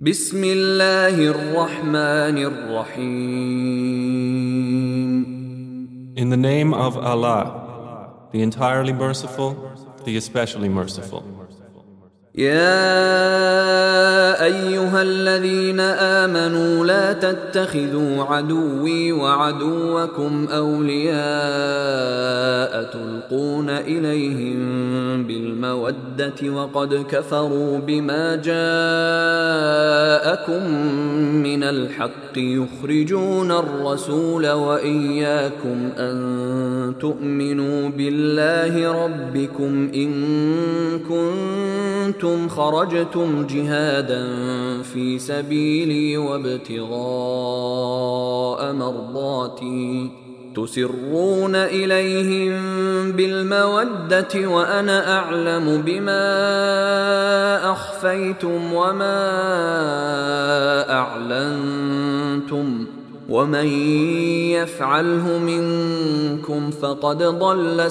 بسم الله الرحمن الرحيم. In the name of Allah, the entirely merciful, the especially merciful. يا أيها الذين آمنوا لا تتخذوا عدوي وعدوكم أولياء تلقون إليهم بالمودة وقد كفروا بما جاءكم من الحق يخرجون الرسول وإياكم أن تؤمنوا بالله ربكم إن كنتم خرجتم جهادا في سبيلي وابتغاء مرضاتي تسرون إليهم بالمودة وأنا أعلم بما أخفيتم وما أعلنتم ومن يفعله منكم فقد ضل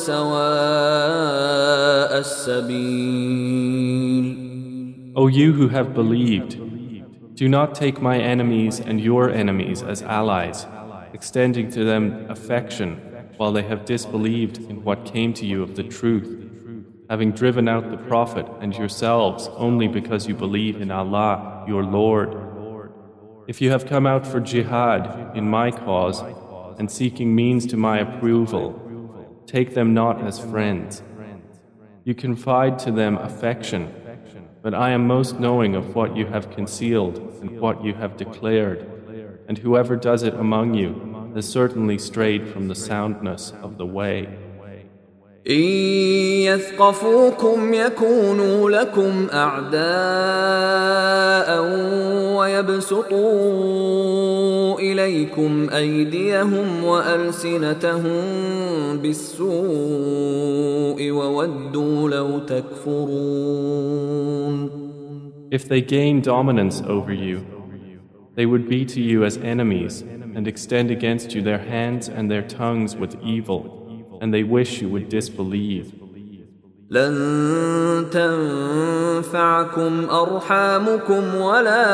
سواء السبيل. O you who have believed, do not take my enemies and your enemies as allies, extending to them affection while they have disbelieved in what came to you of the truth, having driven out the Prophet and yourselves only because you believe in Allah, your Lord. If you have come out for jihad in my cause and seeking means to my approval, take them not as friends. You confide to them affection, but I am most knowing of what you have concealed and what you have declared, and whoever does it among you has certainly strayed from the soundness of the way. إن يثقفوكم يكونوا لكم أعداء ويبسطوا إليكم أيديهم وألسنتهم بالسوء وودوا لو تكفرون. If they gain dominance over you, they would be to you as enemies and extend against you their hands and their tongues with evil. And they wish you would disbelieve. لن تنفعكم أرحامكم ولا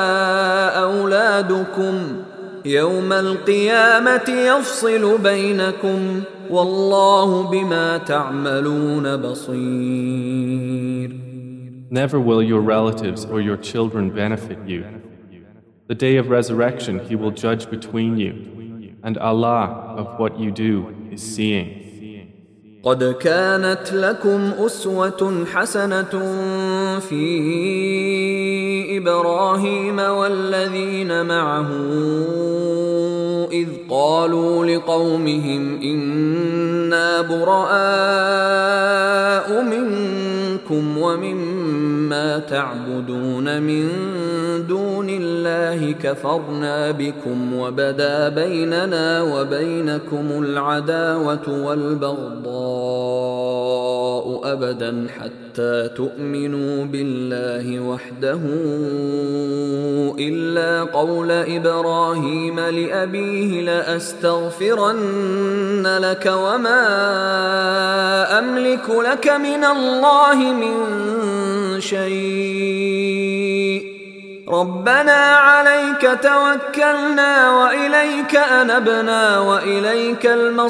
أولادكم يوم القيامة يفصل بينكم والله بما تعملون بصير. Never will your relatives or your children benefit you. The day of resurrection He will judge between you, and Allah of what you do is seeing. قد كانت لكم أسوة حسنة في إبراهيم والذين معه إذ قالوا لقومهم إنا براء منكم ومما تعبدون من دون الله كفرنا بكم وبدا بيننا وبينكم العداوة والبغضاء أبدا حتى تؤمنوا بالله وحده إلا قول إبراهيم لأبيه لأستغفرن لك وما أملك لك من الله من شيء ربنا عليك توكلنا وإليك أنبنا وإليك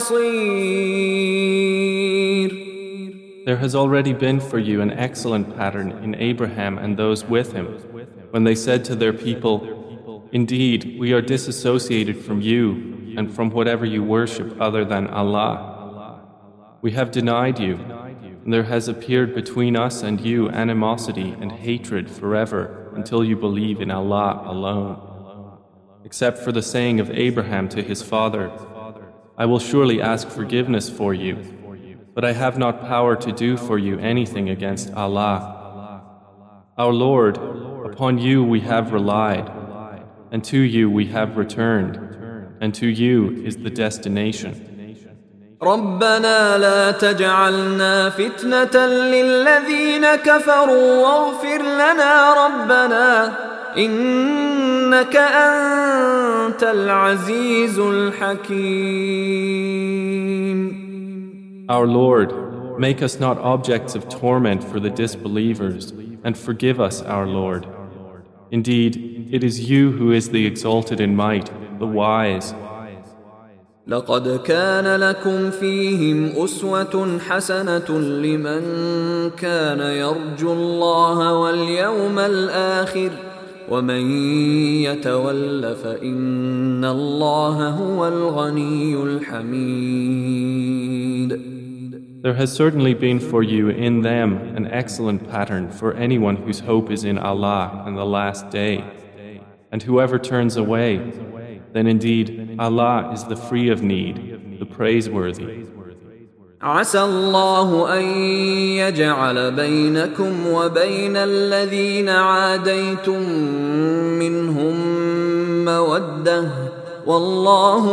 المصير. There has already been for you an excellent pattern in Abraham and those with him, when they said to their people, Indeed, we are disassociated from you and from whatever you worship other than Allah. We have denied you, and there has appeared between us and you animosity and hatred forever until you believe in Allah alone. Except for the saying of Abraham to his father, I will surely ask forgiveness for you, but I have not power to do for you anything against Allah. Our Lord, upon you we have relied, and to you we have returned, and to you is the destination. ربنا لا تجعلنا فتنة للذين كفروا واغفر لنا ربنا إنك أنت العزيز الحكيم. Our Lord, make us not objects of torment for the disbelievers, and forgive us, our Lord. Indeed, it is you who is the exalted in might, the wise. لقد كان لكم فيهم أسوة حسنة لمن كان يرجو الله واليوم الآخر ومن يتول فإن الله هو الغني الحميد. There has certainly been for you in them an excellent pattern for anyone whose hope is in Allah and the last day. And whoever turns away, then indeed Allah is the free of need, the praiseworthy. عسى الله أن يجعل بينكم وبين الذين عاديتم منهم مودة والله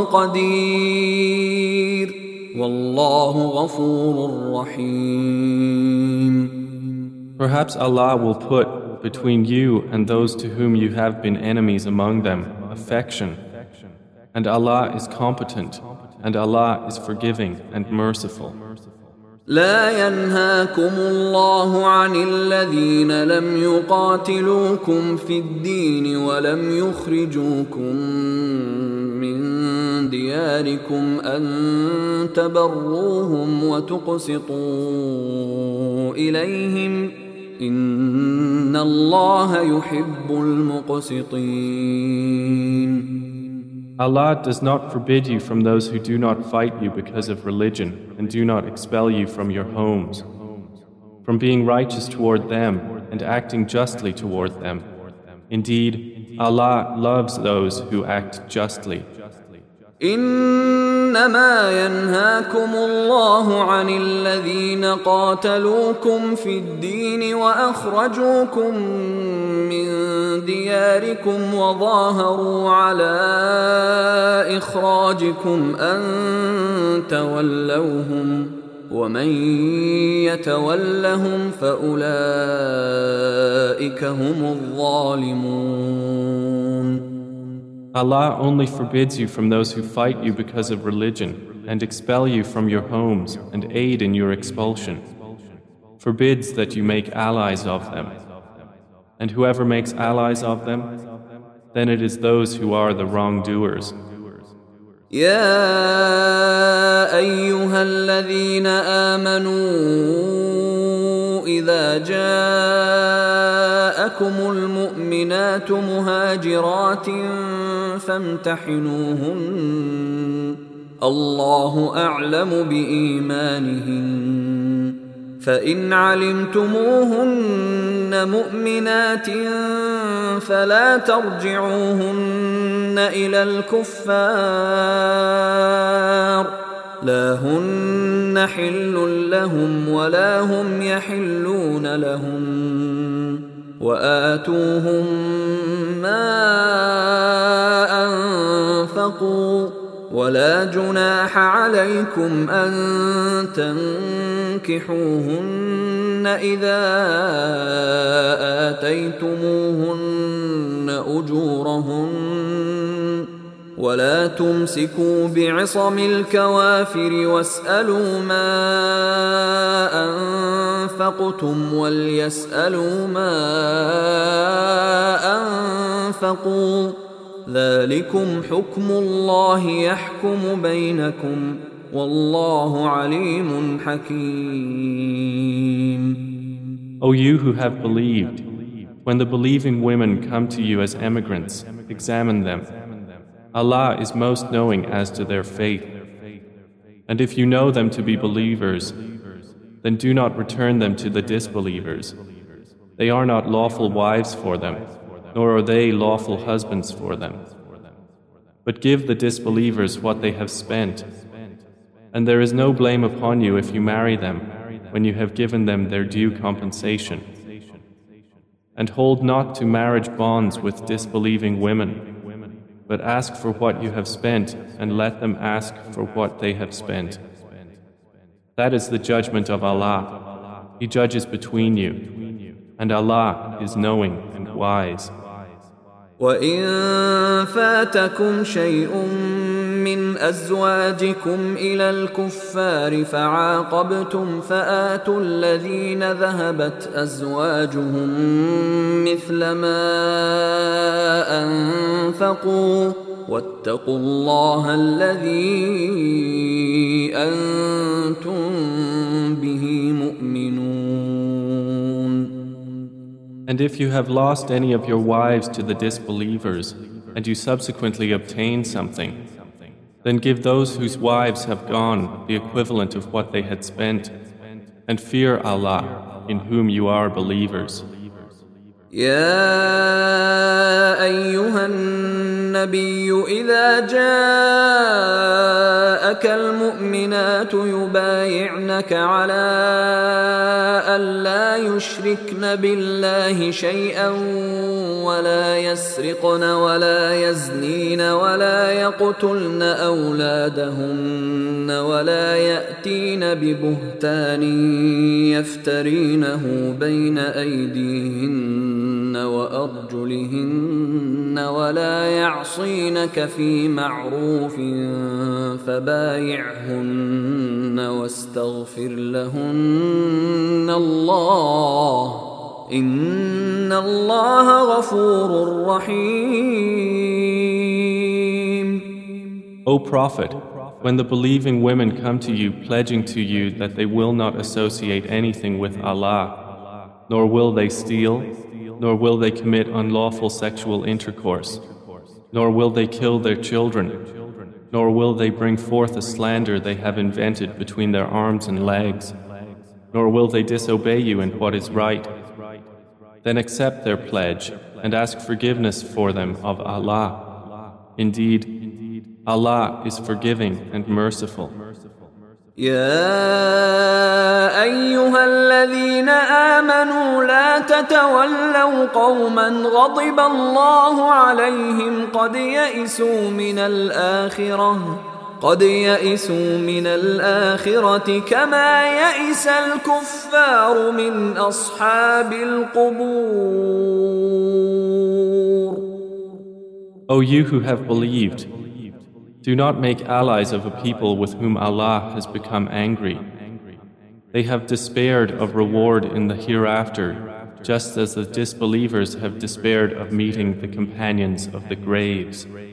قدير والله غفور رحيم. Perhaps Allah will put between you and those to whom you have been enemies among them affection. And Allah is competent, and Allah is forgiving and merciful. لا ينهاكم الله عن الذين لم يقاتلوكم في الدين ولم يخرجوكم من دياركم أن تبروهم وتقسطوا إليهم إن الله يحب المقسطين. Allah does not forbid you from those who do not fight you because of religion and do not expel you from your homes, from being righteous toward them and acting justly toward them. Indeed, Allah loves those who act justly. إنما ينهاكم الله عن الذين قاتلوكم في الدين وأخرجوكم من دياركم وظاهروا على إخراجكم أن تولوهم ومن يتولهم فأولئك هم الظالمون. Allah only forbids you from those who fight you because of religion and expel you from your homes and aid in your expulsion. Forbids that you make allies of them. And whoever makes allies of them, then it is those who are the wrongdoers. يا أيها الذين آمنوا إذا جاءكم المؤمنات مهاجرات فامتحنوهن الله أعلم بإيمانهن فإن علمتموهن مؤمنات فلا ترجعوهن إلى الكفار لا هن حل لهم ولا هم يحلون لهم وآتوهم ما أنفقوا ولا جناح عليكم أن تنكحوهن إذا آتيتموهن أجورهن ولا تمسكوا بعصم الكوافر واسألوا ما أنفقتم وليسألوا ما أنفقوا ذلكم حكم الله يحكم بينكم والله عليم حكيم. O you who have believed, when the believing women come to you as emigrants, examine them. Allah is most knowing as to their faith. And if you know them to be believers, then do not return them to the disbelievers. They are not lawful wives for them, nor are they lawful husbands for them. But give the disbelievers what they have spent. And there is no blame upon you if you marry them when you have given them their due compensation. And hold not to marriage bonds with disbelieving women, but ask for what you have spent and let them ask for what they have spent. That is the judgment of Allah. He judges between you, and Allah is knowing and wise. وَإِن فَاتَكُمْ شَيْءٌ من أزواجكم إلى الكفار فعاقبتم فآتوا الذين ذهبت أزواجهم مثل ما أنفقوا واتقوا الله الذي أنتم به مؤمنون. And if you have lost any of your wives to the disbelievers, and you subsequently obtain something, then give those whose wives have gone the equivalent of what they had spent, and fear Allah, in whom you are believers. يا أيها النبي إذا جاءك المؤمنات يبايعنك على ألا يشركن بالله شيئا ولا يسرقن ولا يزنين ولا يقتلن أولادهن ولا يأتين ببهتان يفترينه بين أيديهن وأرجلهن ولا يعصينك في معروف فبايعهن واستغفر لهن الله إن الله غفور رحيم. O Prophet, when the believing women come to you pledging to you that they will not associate anything with Allah, nor will they steal, nor will they commit unlawful sexual intercourse, nor will they kill their children, nor will they bring forth a slander they have invented between their arms and legs, nor will they disobey you in what is right, then accept their pledge and ask forgiveness for them of Allah. Indeed, Allah is forgiving and merciful. يا أيها الذين آمنوا لا تتولوا قوما غضب الله عليهم قد يئسوا من الآخرة كما يئس الكفار من أصحاب القبور. O you who have believed, do not make allies of a people with whom Allah has become angry. They have despaired of reward in the hereafter, just as the disbelievers have despaired of meeting the companions of the graves.